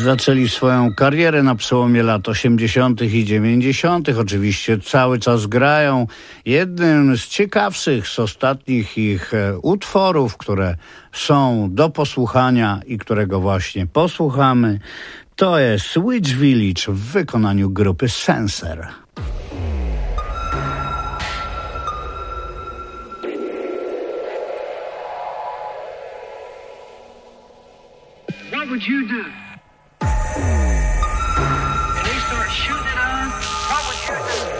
Zaczęli swoją karierę na przełomie lat 80. i 90. Oczywiście cały czas grają. Jednym z ciekawszych z ostatnich ich utworów, które są do posłuchania i którego właśnie posłuchamy, to jest Witch Village w wykonaniu grupy Censer. What would you do? And they start shooting it on. What would you do?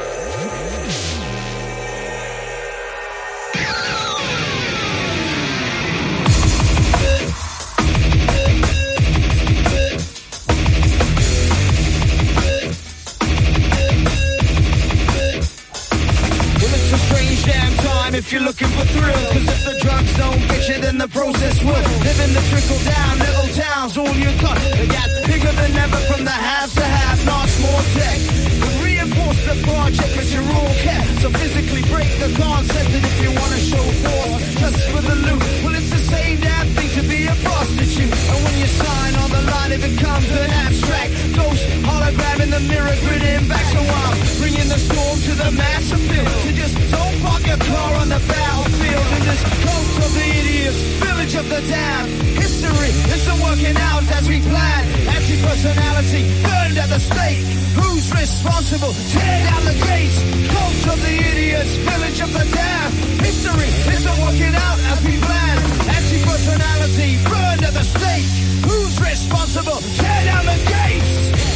Well, it's a strange damn time if you're looking for thrills. Cause if the drugs don't get you, then the process will. Living the trickle down, little towns, all you got. They got bigger than ever from the haves to have, not small tech. Reinforce the project, but you're all kept. So physically break the concept that if you wanna show force, just for the loot. Well, it's the same damn thing to be a prostitute. And when you sign on the line, it becomes an abstract ghost hologram in the mirror, grinning back. So I'm bringing the storm to the massive field. So just don't park your car on the battlefield. In this cult of the idiots, village of the damned. History isn't working out as we planned. Anti-personality burned at the stake. Who's responsible? Tear down the gates. Cult of the idiots, village of the damned. History isn't working out as we planned. Anti-personality burned at the stake. Who's responsible? Tear down the gates.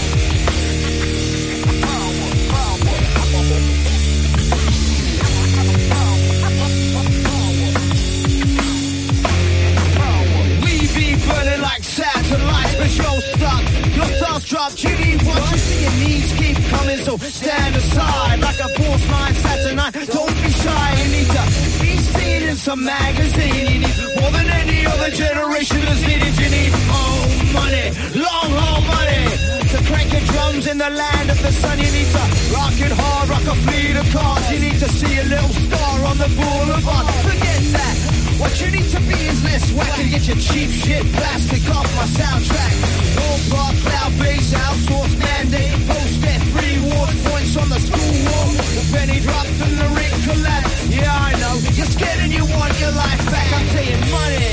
Burning like satellites, but you're stuck. Your stars dropped, you need what you see. Your needs keep coming, so stand aside. Like a boss line Saturn, don't be shy. You need to be seen in some magazine. You need more than any other generation has needed. You need money, long haul money. To crank your drums in the land of the sun. You need to rock it hard, rock a fleet of cars. You need to see a little star on the boulevard. Forget that. What you need to be is less whack and get your cheap shit plastic off my soundtrack. All bar, cloud-based, outsourced mandate. Post F3 rewards points on the school wall. The penny dropped and the ring collapsed. Yeah, I know. You're scared and you want your life back. I'm saying money.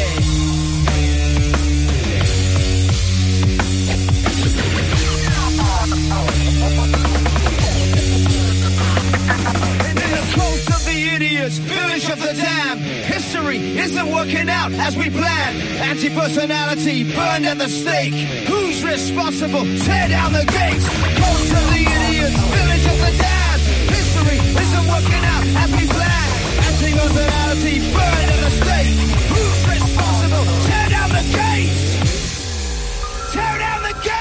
Idiots, village of the damned. History isn't working out as we planned. Anti-personality burned at the stake. Who's responsible? Tear down the gates. Cult of the idiots, village of the damned. History isn't working out as we planned. Anti-personality burned at the stake. Who's responsible? Tear down the gates. Tear down the gates.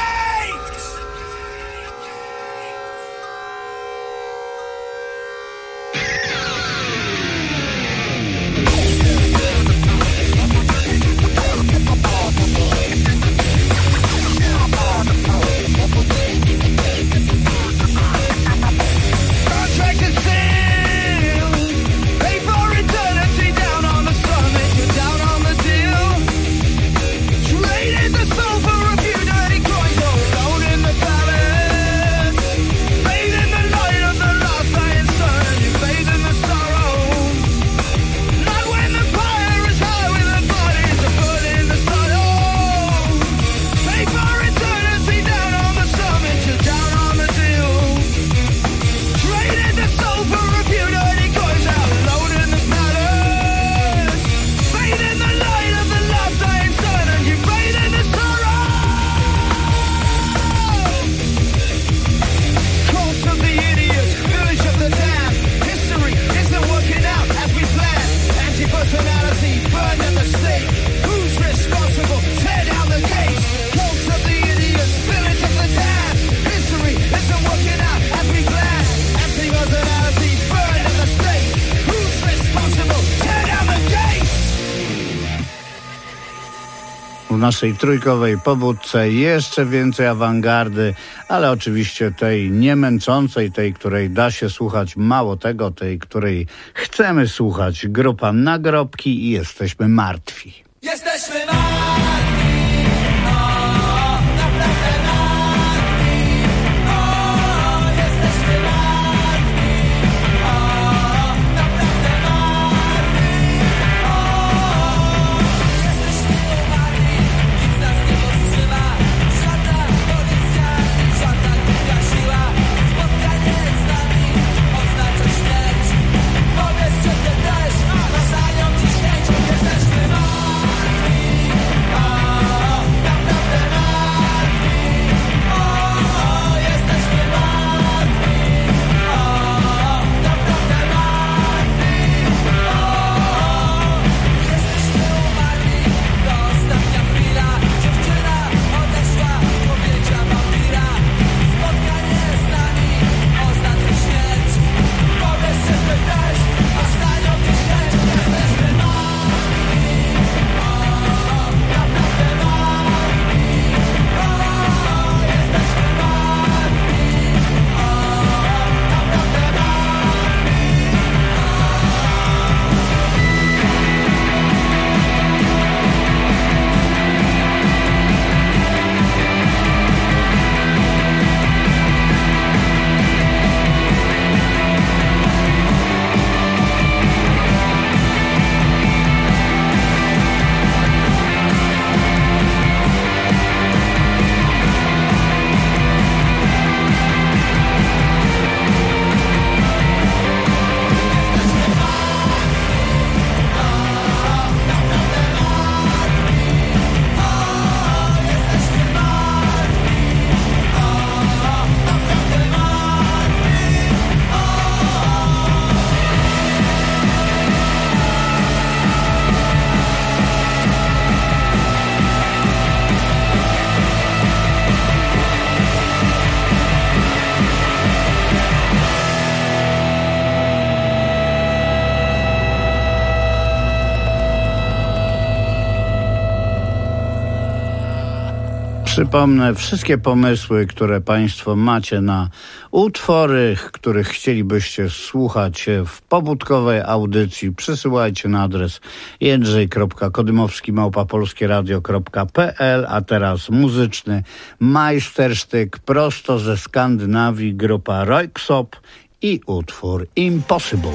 W naszej trójkowej pobudce jeszcze więcej awangardy, ale oczywiście tej niemęczącej, tej, której da się słuchać, mało tego, tej, której chcemy słuchać. Grupa Nagrobki i Jesteśmy Martwi. Jesteśmy martwi, naprawdę martwi. Przypomnę, wszystkie pomysły, które Państwo macie na utwory, których chcielibyście słuchać w pobudkowej audycji, przysyłajcie na adres jędrzej.kodymowski@polskieradio.pl. A teraz muzyczny majstersztyk prosto ze Skandynawii, grupa Röyksopp i utwór Impossible.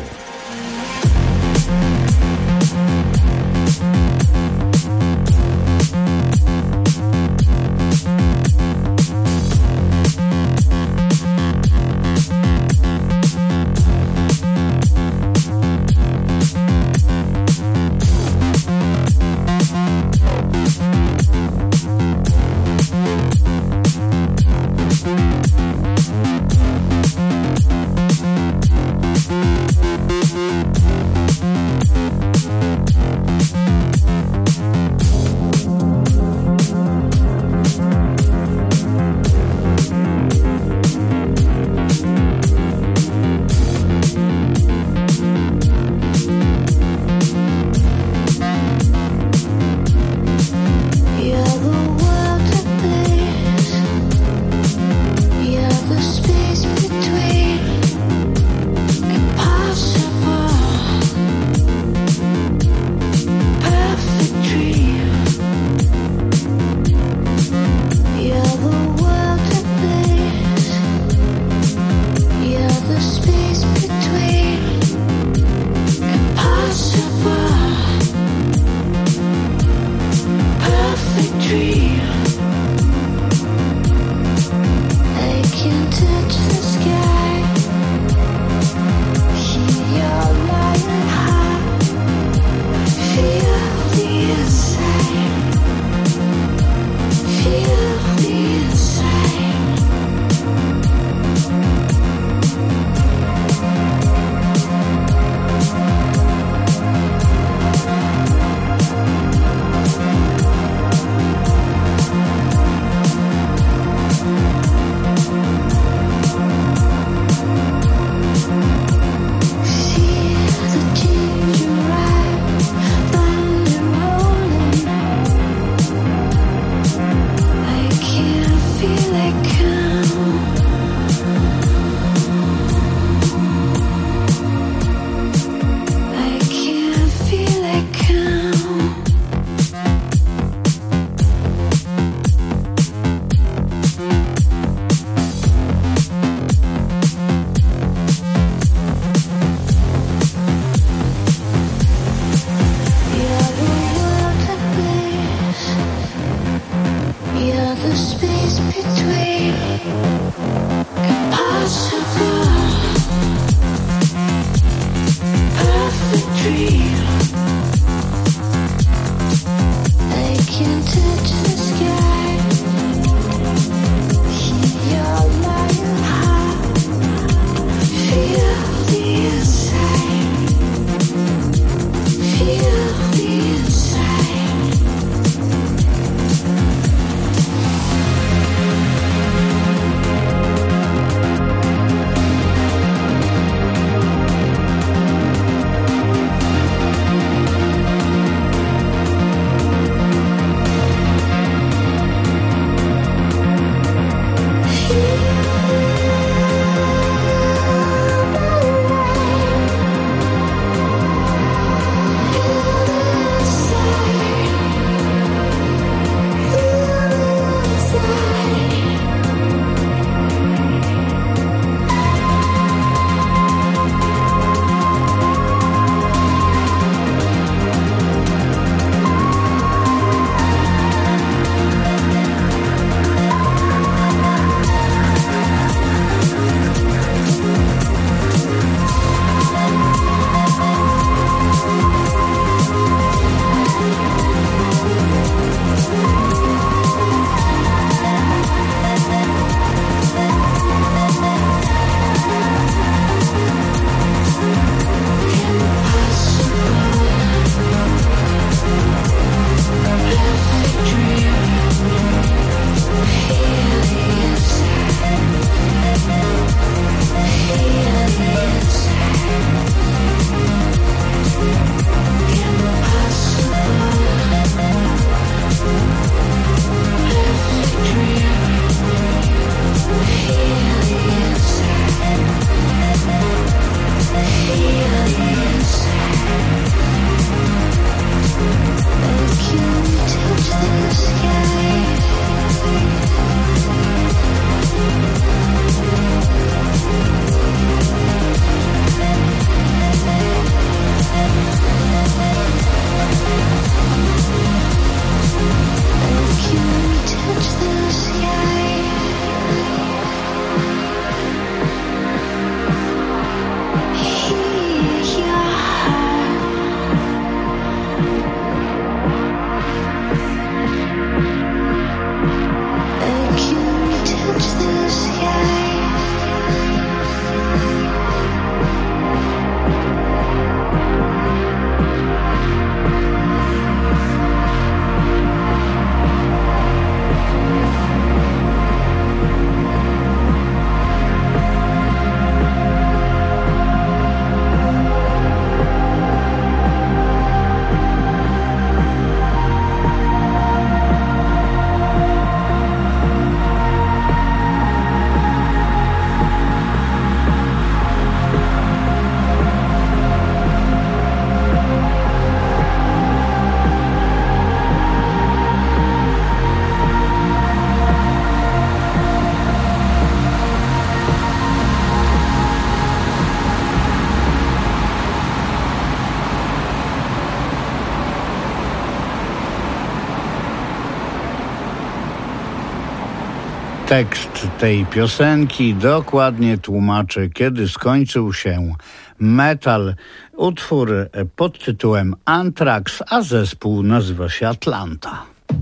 Tekst tej piosenki dokładnie tłumaczy, kiedy skończył się metal. Utwór pod tytułem Anthrax, a zespół nazywa się Atlanta.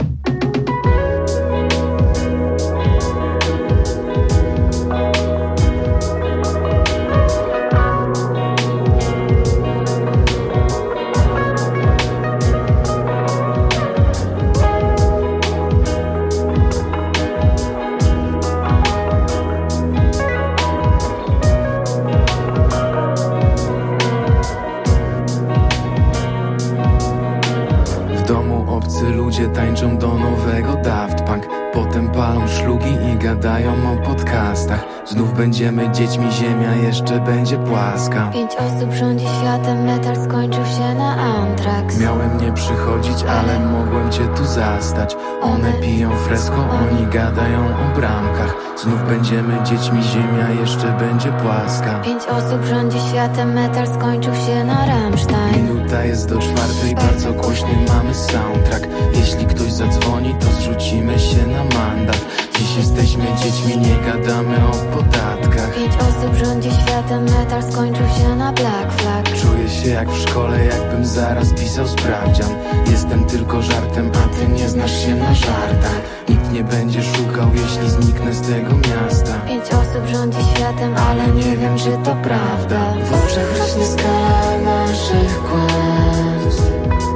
Tańczą do nowego Daft Punk, potem palą szlugi i gadają o podcastach. Znów będziemy dziećmi, ziemia jeszcze będzie płaska. 5 osób rządzi światem, metal skończył się na Anthrax. Miałem nie przychodzić, ale mogłem cię tu zastać. One piją fresco, oni gadają o bramkach. Znów będziemy dziećmi, ziemia jeszcze będzie płaska. 5 osób rządzi światem, metal skończył się na Rammstein. Minuta jest do 4, bardzo głośny mamy soundtrack. Jeśli ktoś zadzwoni, to zrzucimy się na mandat. Dziś jesteśmy dziećmi, nie gadamy o podatkach. 5 osób rządzi światem, metal skończył się na Black Flag. Czuję się jak w szkole, jakbym zaraz pisał sprawdzian. Jestem tylko żartem, a ty nie znasz się na żartach. Nikt nie będzie szukał, jeśli zniknę z tego miasta. 5 osób rządzi światem, ale nie wiem, czy to prawda. W oczach rośnie skala naszych kłamstw.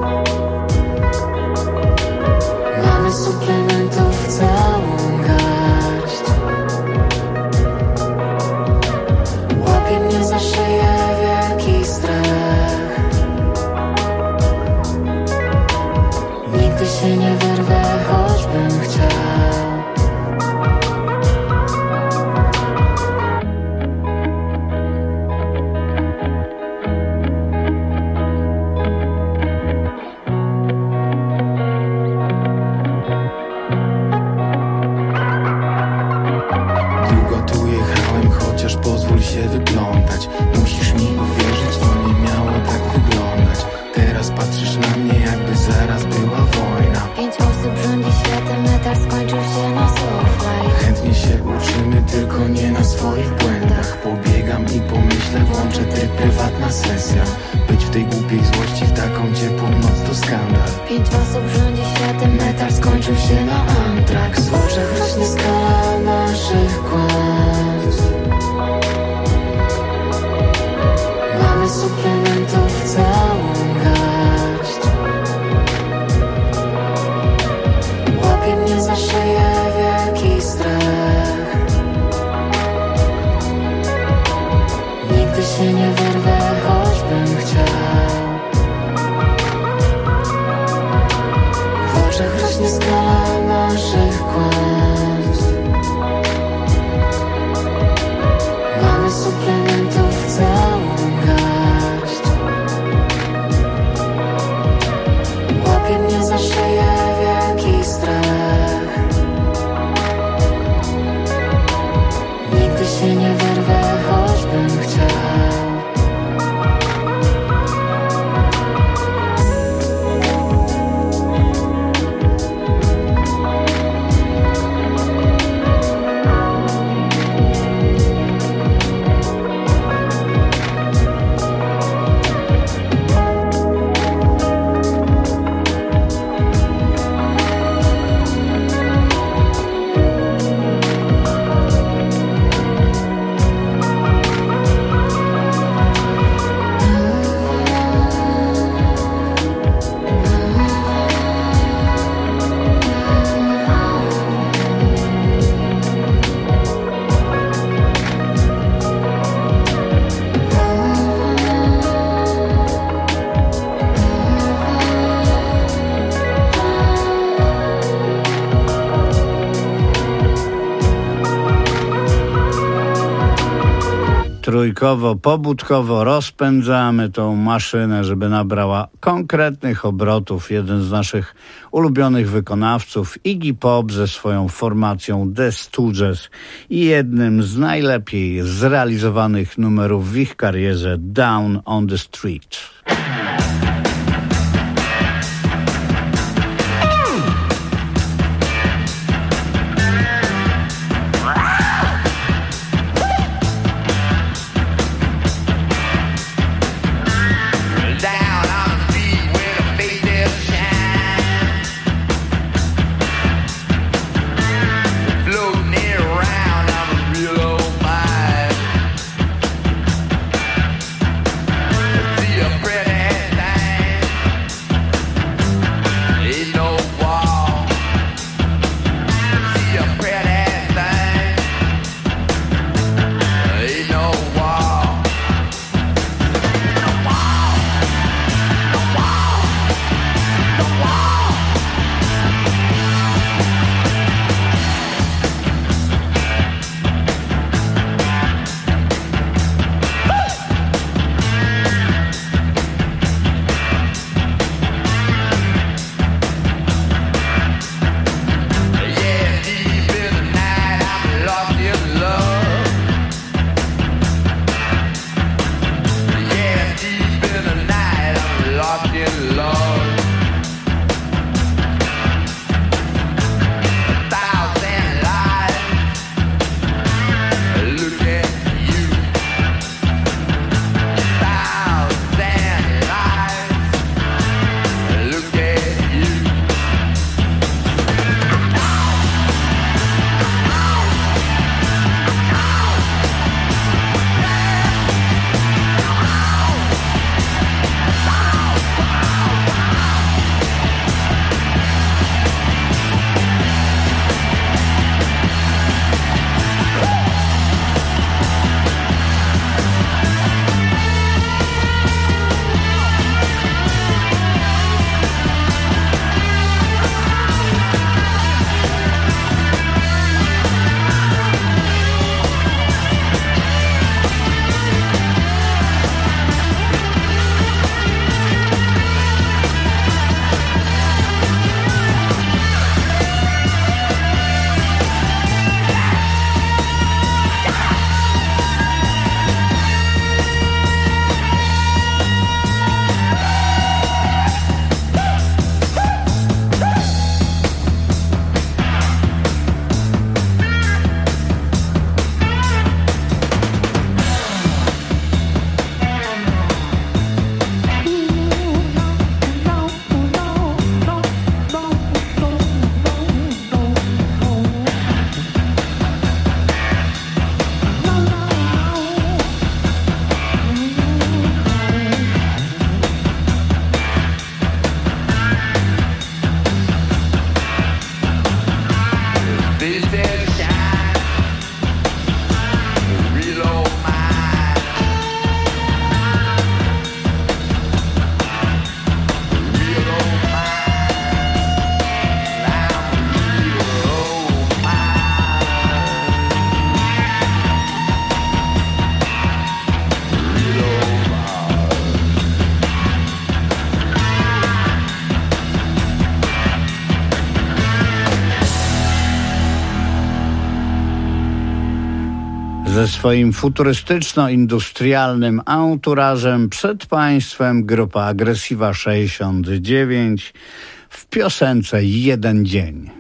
Mamy suplementów całą garść. Łapie mnie za szyję wielki strach. Nigdy się nie wyrwę, choćbym chciał. Pozwól się wyplątać. Musisz mi uwierzyć, to nie miało tak wyglądać. Teraz patrzysz na mnie, jakby zaraz była wojna. 5 osób rządzi światem, metal skończył się na Soulfly. Chętnie się uczymy, tylko nie na swoich błędach. Pobiegam i pomyślę, włączę tryb prywatna sesja. Być w tej głupiej złości, w taką ciepłą noc to skandal. 5 osób rządzi światem, metal skończył się na Anthrax. W oczach rośnie skala naszych kłamstw. Mamy suplementów całą garść. Łapie mnie za szyję wielki strach. Nigdy się nie wyrwę, choćbym chciał. W oczach rośnie skala naszych kłamstw. Mamy suplementów całą garść. Łapie mnie za szyję wielki strach. Nigdy się nie wyrwę, choćbym chciał. Trójkowo, pobudkowo rozpędzamy tą maszynę, żeby nabrała konkretnych obrotów. Jeden z naszych ulubionych wykonawców, Iggy Pop ze swoją formacją The Stooges i jednym z najlepiej zrealizowanych numerów w ich karierze, Down on the Street. Ze swoim futurystyczno-industrialnym anturażem przed państwem grupa Agresiva 69 w piosence Jeden dzień.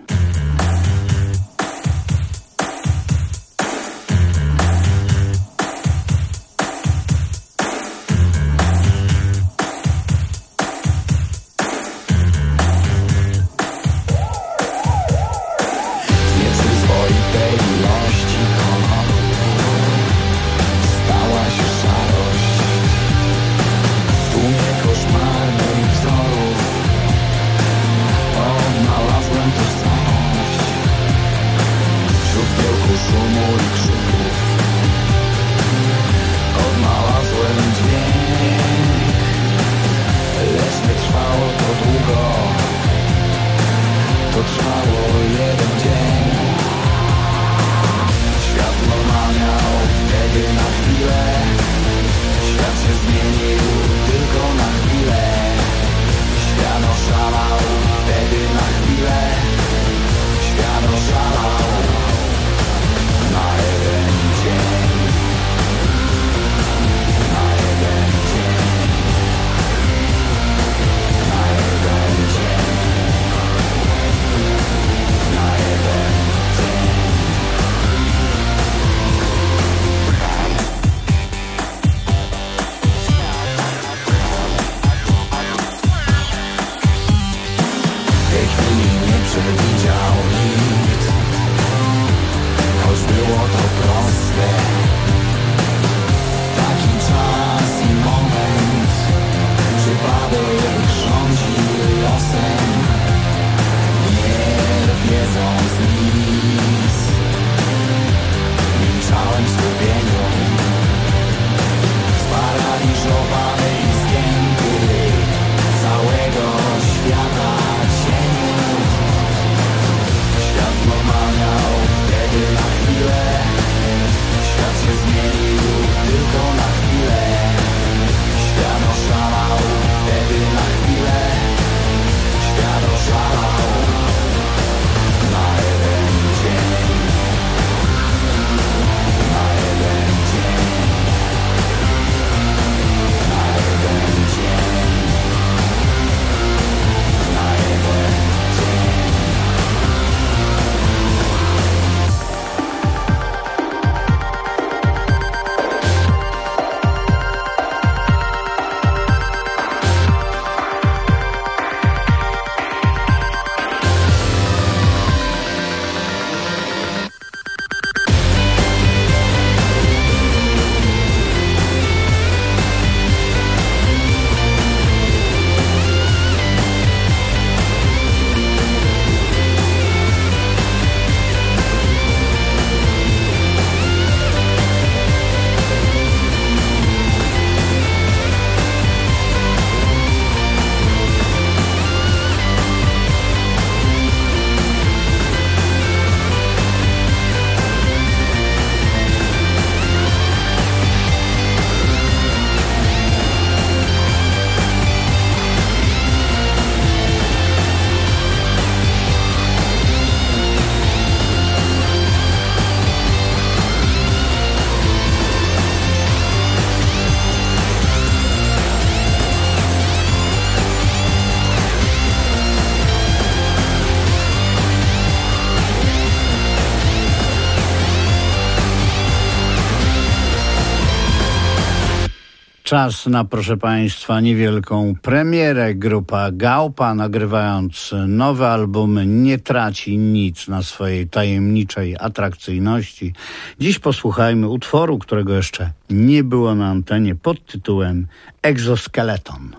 Czas na, proszę Państwa, niewielką premierę. Grupa Gałpa, nagrywając nowy album, nie traci nic na swojej tajemniczej atrakcyjności. Dziś posłuchajmy utworu, którego jeszcze nie było na antenie, pod tytułem Egzoskeleton.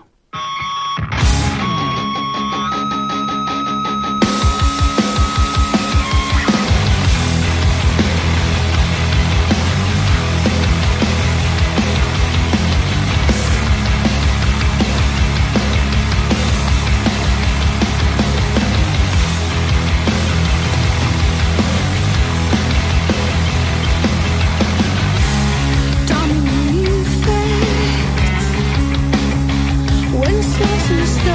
When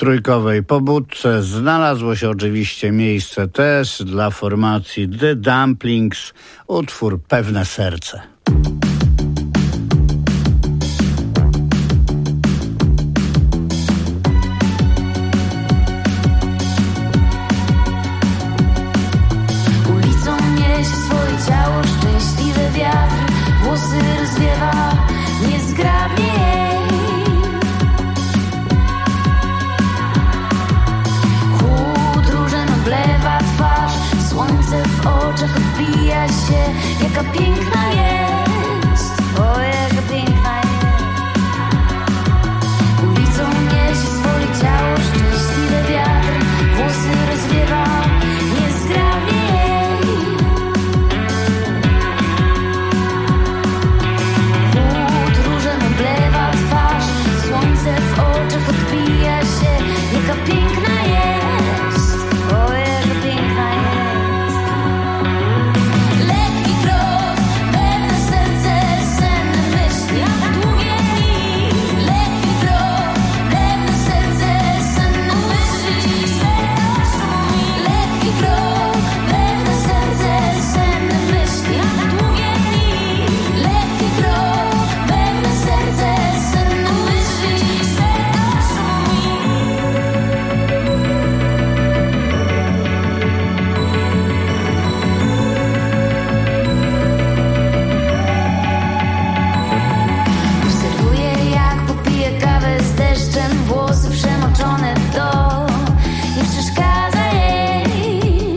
trójkowej pobudce znalazło się oczywiście miejsce też dla formacji The Dumplings, utwór Pewne Serce. Ulicą niesie swoje ciało szczęśliwy wiatr, włosy rozwiewa niezgrabnie jej. Chłód różem oblewa twarz, słońce w oczach odbija się. Jaka piękna jest, o jaka piękna jest. Ulicą niesie swoje ciało szczęśliwy wiatr, włosy rozwiewa niezgrabnie jej. Chłód różem oblewa twarz, słońce w oczach odbija się. Jaka piękna jest, o jaka piękna jest. Lekki krok, pewne serce, senne myśli, długie dni. Lekki krok, pewne serce, senne myśli. Lekki krok, pewne serce, senne myśli, długie dni. Lekki krok, pewne serce, senne myśli. Obserwuję, jak popije kawę z deszczem, włosy przemoczone, to nie przeszkadza jej.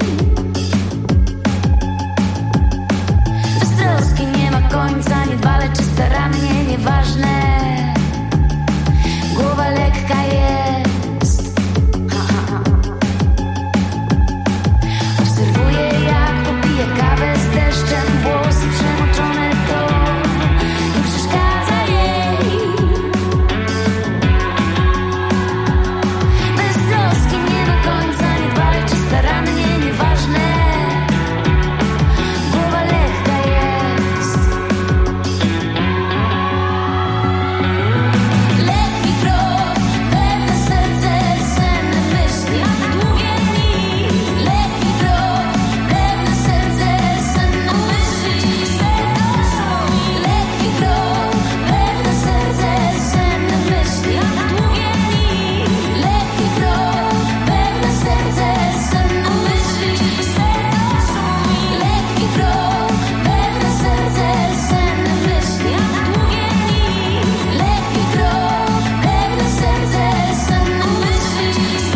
Bez troski nie ma końca, niedbale czy starannie, nieważne. Głowa lekka jest. Obserwuję, jak popije kawę z deszczem, włosy przemoczone, to nie przeszkadza jej. Bez troski nie ma końca, niedbale czy starannie, nieważne. Głowa lekka jest. Lekki krok, pewne serce, senne myśli, długie dni. Lekki krok, pewne serce, senne myśli. Lekki krok, pewne serce, senne myśli, długie dni. Lekki krok, pewne serce, senne myśli. Lekki krok, pewne serce, senne myśli, długie dni. Lekki krok, pewne serce, senne myśli.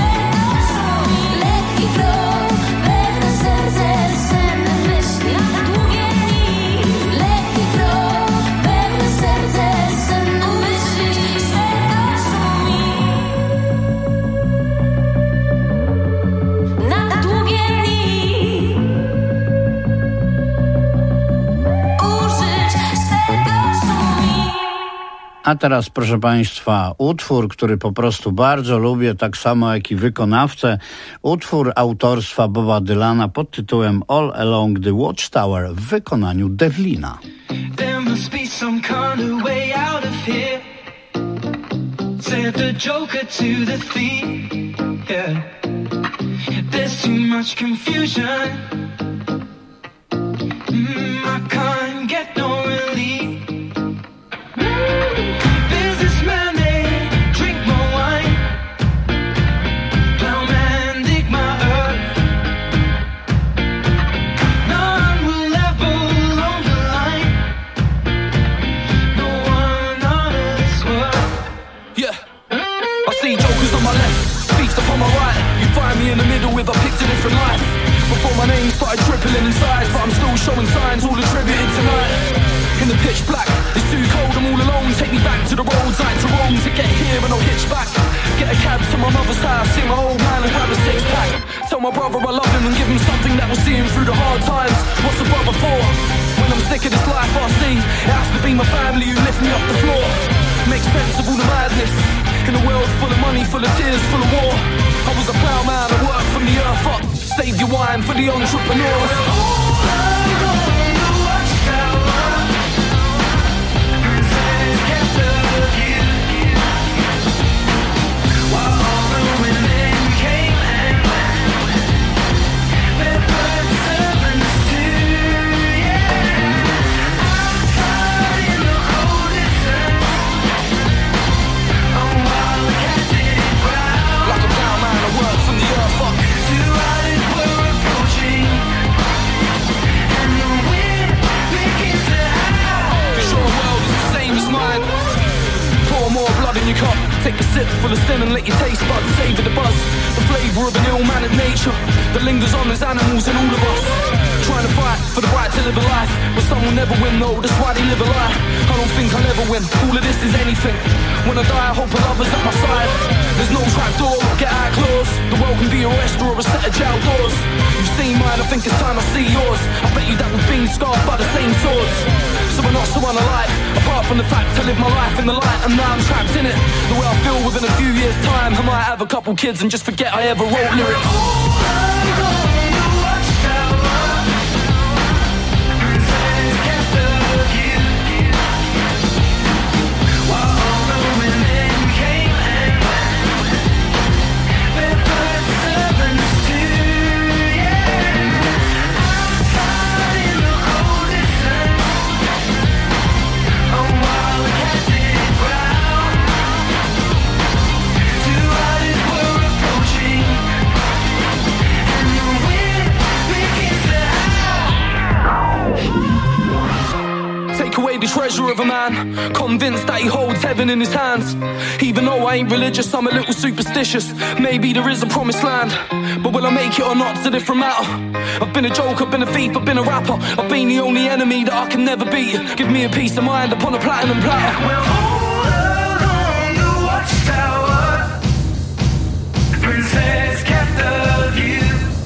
Lekki krok, pewne serce, senne myśli, długie dni. Lekki krok, pewne serce, senne myśli. Na długie dni użyć swego sumienia. A teraz, proszę Państwa, utwór, który po prostu bardzo lubię, tak samo jak i wykonawcę. Utwór autorstwa Boba Dylana pod tytułem All Along the Watchtower w wykonaniu Devlina. There must be some kind of way out of here, said the Joker to the thief. Yeah, there's too much confusion. I can't get no relief. Businessman, they drink more wine. Plowman, dig my earth. None will ever along the line. No one out of this world. Yeah, I see jokers on my left, beats up on my right. You find me in the middle with a picture different life. Before my name started tripping in size, but I'm still showing signs, all attributed tonight. In the pitch black, it's too cold, I'm all alone. Take me back to the roads like Jerome to get here and I'll hitch back. Get a cab to my mother's house, see my old man and grab a six pack. Tell my brother I love him and give him something that will see him through the hard times. What's a brother for? When I'm sick of this life I see, it has to be my family who lift me off the floor. Make sense of all the madness in a world full of money, full of tears, full of war. I was a ploughman, I worked from the earth up. Save your wine for the entrepreneurs. While all the let your taste buds savor the buzz, the flavour of an ill-mannered nature that lingers on as animals in all of us. Trying to fight for the right to live a life, but some will never win though, that's why they live a lie. I don't think I'll ever win, all of this is anything. When I die I hope a lover's at my side. There's no trapdoor or get out clause, the world can be a restaurant or a set of jail doors. You've seen mine, I think it's time I see yours. I bet you that we've been scarred by the same swords. So we're not so unalike, apart from the fact I live my life in the light and now I'm trapped in it. The way I feel within a few years time, I might have a couple kids and just forget I ever wrote lyrics. The treasure of a man, convinced that he holds heaven in his hands. Even though I ain't religious, I'm a little superstitious. Maybe there is a promised land, but will I make it or not, it's a different matter. I've been a joke, I've been a thief, I've been a rapper. I've been the only enemy that I can never beat. Give me a peace of mind upon a platinum platter. We're all along the watchtower, the princess kept the view.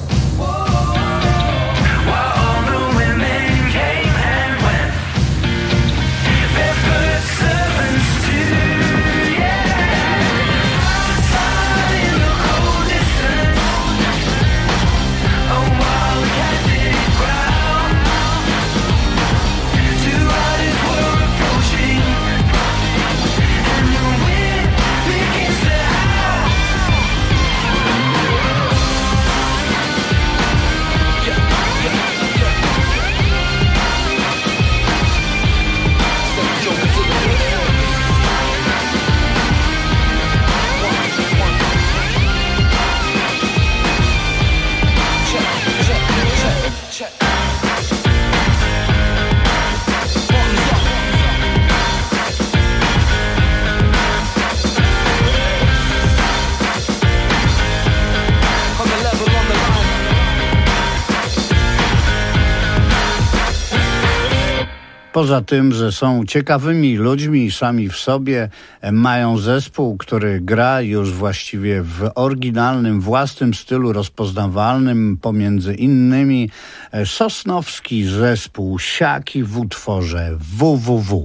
Poza tym, że są ciekawymi ludźmi sami w sobie, mają zespół, który gra już właściwie w oryginalnym, własnym stylu rozpoznawalnym, pomiędzy innymi sosnowski zespół Siaki w utworze www.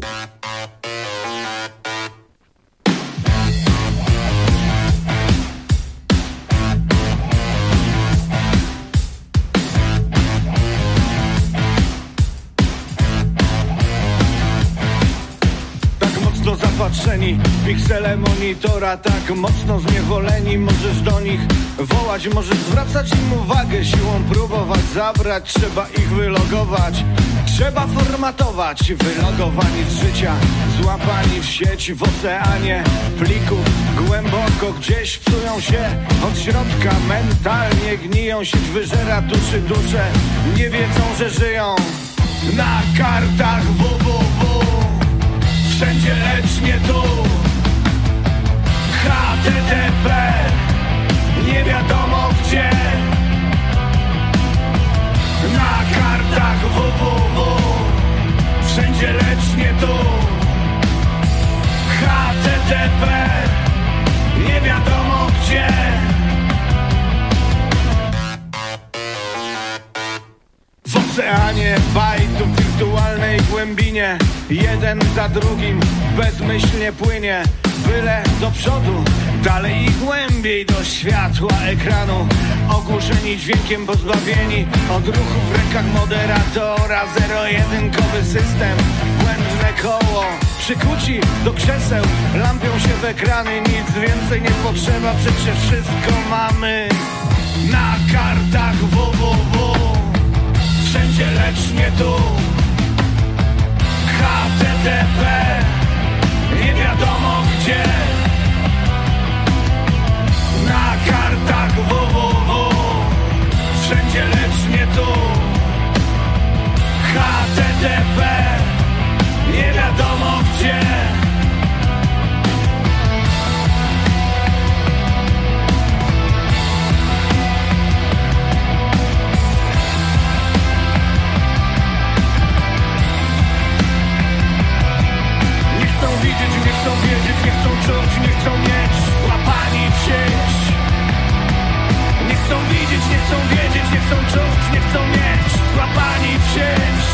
Zapatrzeni, piksele monitora, tak mocno zniewoleni. Możesz do nich wołać, możesz zwracać im uwagę, siłą próbować zabrać. Trzeba ich wylogować, trzeba formatować. Wylogowani z życia, złapani w sieć w oceanie plików. Głęboko gdzieś psują się od środka, mentalnie gniją. Sieć wyżera dusze, nie wiedzą, że żyją na kartach www. Wszędzie, lecz nie tu. HTTP, nie wiadomo gdzie. Na kartach www. Wszędzie, lecz nie tu. HTTP, nie wiadomo gdzie. W oceanie bajtów, wirtualnej głębinie, jeden za drugim bezmyślnie płynie. Byle do przodu, dalej i głębiej do światła ekranu. Ogłuszeni dźwiękiem, pozbawieni od ruchu w rękach moderatora. Zero-jedynkowy system, błędne koło. Przykuci do krzeseł, lampią się w ekrany. Nic więcej nie potrzeba, przecież wszystko mamy na kartach www. Wszędzie, lecz nie tu. HTTP, nie wiadomo gdzie. Na kartach www. Wszędzie, lecz nie tu. HTTP, nie wiadomo gdzie. widzieć, nie chcą wiedzieć, nie chcą czuć, nie chcą mieć złapani w sieć.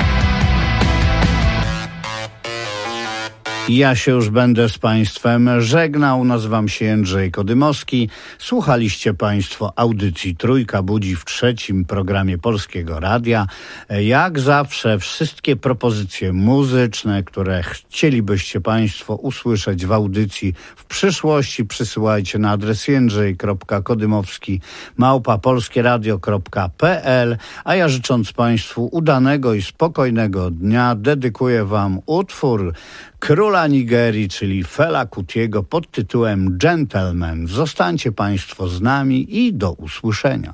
Ja się już będę z Państwem żegnał. Nazywam się Jędrzej Kodymowski. Słuchaliście Państwo audycji Trójka Budzi w trzecim programie Polskiego Radia. Jak zawsze wszystkie propozycje muzyczne, które chcielibyście Państwo usłyszeć w audycji w przyszłości, przysyłajcie na adres jędrzej.kodymowski@polskieradio.pl. A ja życząc Państwu udanego i spokojnego dnia, dedykuję Wam utwór króla Nigerii, czyli Fela Kutiego pod tytułem Gentleman. Zostańcie Państwo z nami i do usłyszenia.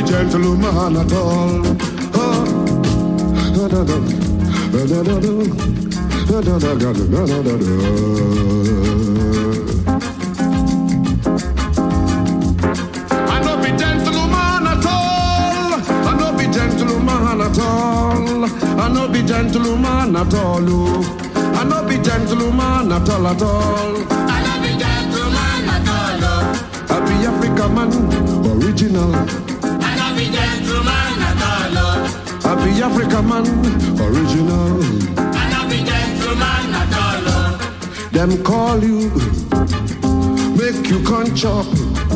gentleman at all. I no be gentleman at all. I no be gentleman at all. I no be gentleman at all. I no be gentleman at all at all. I no be gentleman at all. I be African man, original. I no be gentleman at all. I be African man, original. I no be gentleman at all. Them call you, make you can chop.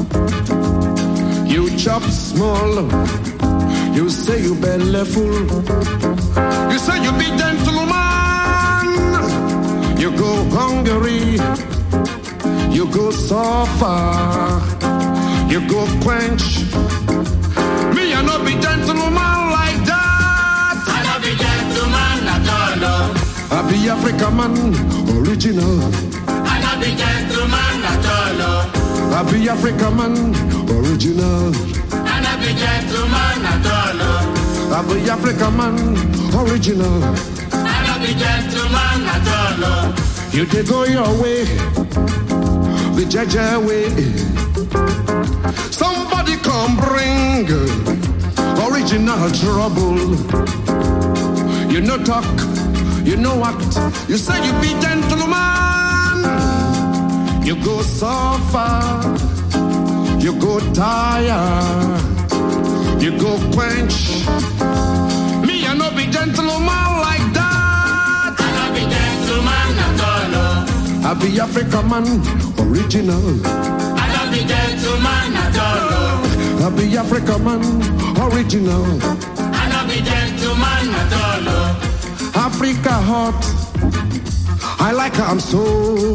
You chop small. You say you belly full. You say you be gentleman. You go Hungary. You go so far. You go quench. Me, I no be gentleman like that. I no be gentleman at all. I be African man, original. I no be gentleman at all. I be African man, original. I no be gentleman at all. I be African man, original. I no be gentleman at all. You did go your way, the Jaja way. Somebody come bring original trouble. You no talk, you no act. You say you be gentleman. You go so far, you go tire, you go quench. Me, I no be gentleman like that. I no be gentleman at all. I be African man, original. I no be gentleman at all. I be African man, original. I no be gentleman at all. Africa hot, I like her, I'm so.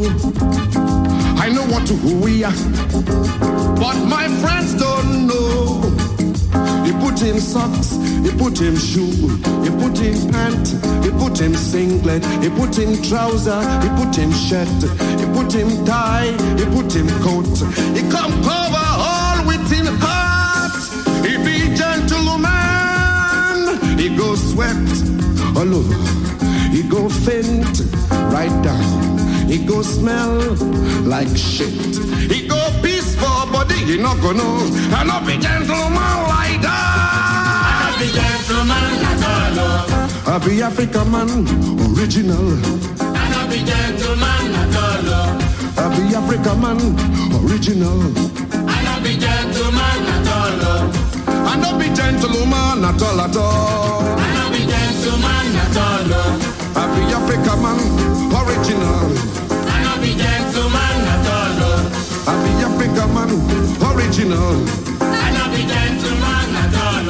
I know what to who we are, but my friends don't know. You put him socks, you put him shoe, you put him pant, you put him singlet, you put him trouser, you put him shirt, you put him tie, you put him coat. He come cover all with him heart. He be gentleman, he go sweat all over, he go faint right down. He go smell like shit. He go peace for body, he not gonna know. I not be gentleman like that. I no be gentleman at all. I be African man, original. I no be gentleman at all. I be African man, original. I no be gentleman at all. I not be gentleman at all at all. I no be gentleman at all. I be African man, original. I no be gentleman at all. I be African man, original. I no be gentleman at all.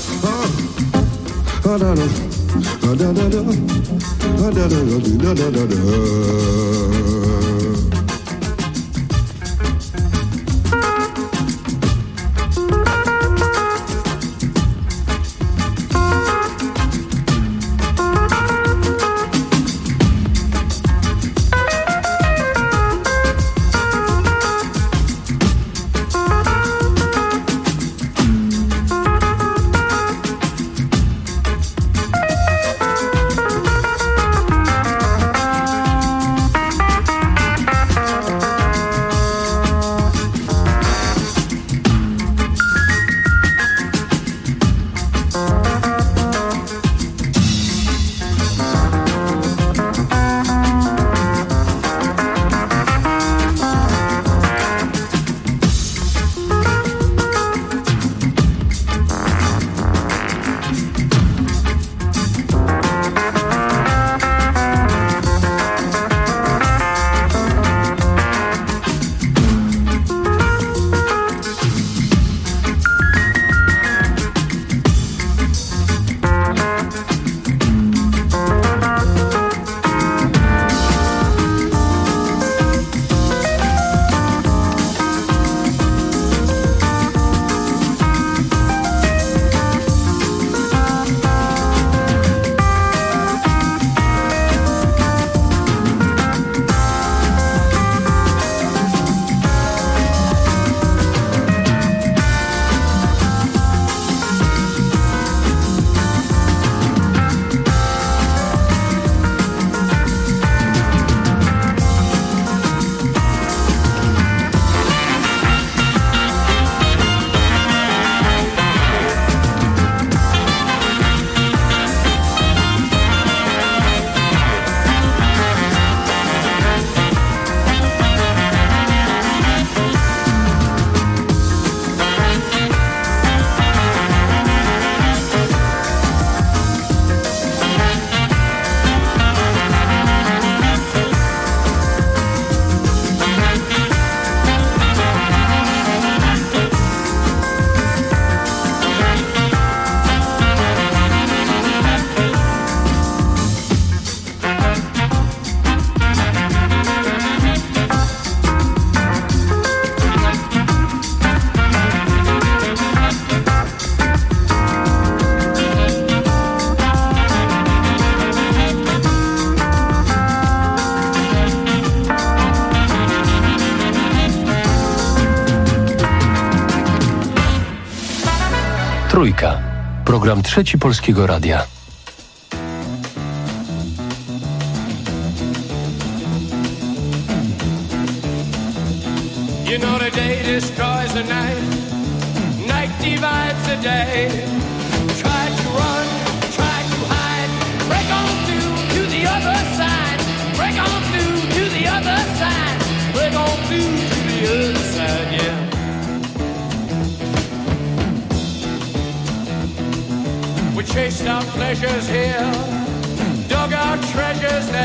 Da da da da da da da da da da. Trójka. Program Trzeci Polskiego Radia. You know the day destroys the night, night divides the day. Try to run, try to hide, break on through to the other side, break on through to the other side, break on through to the other side, yeah. We chased our pleasures here, dug our treasures there.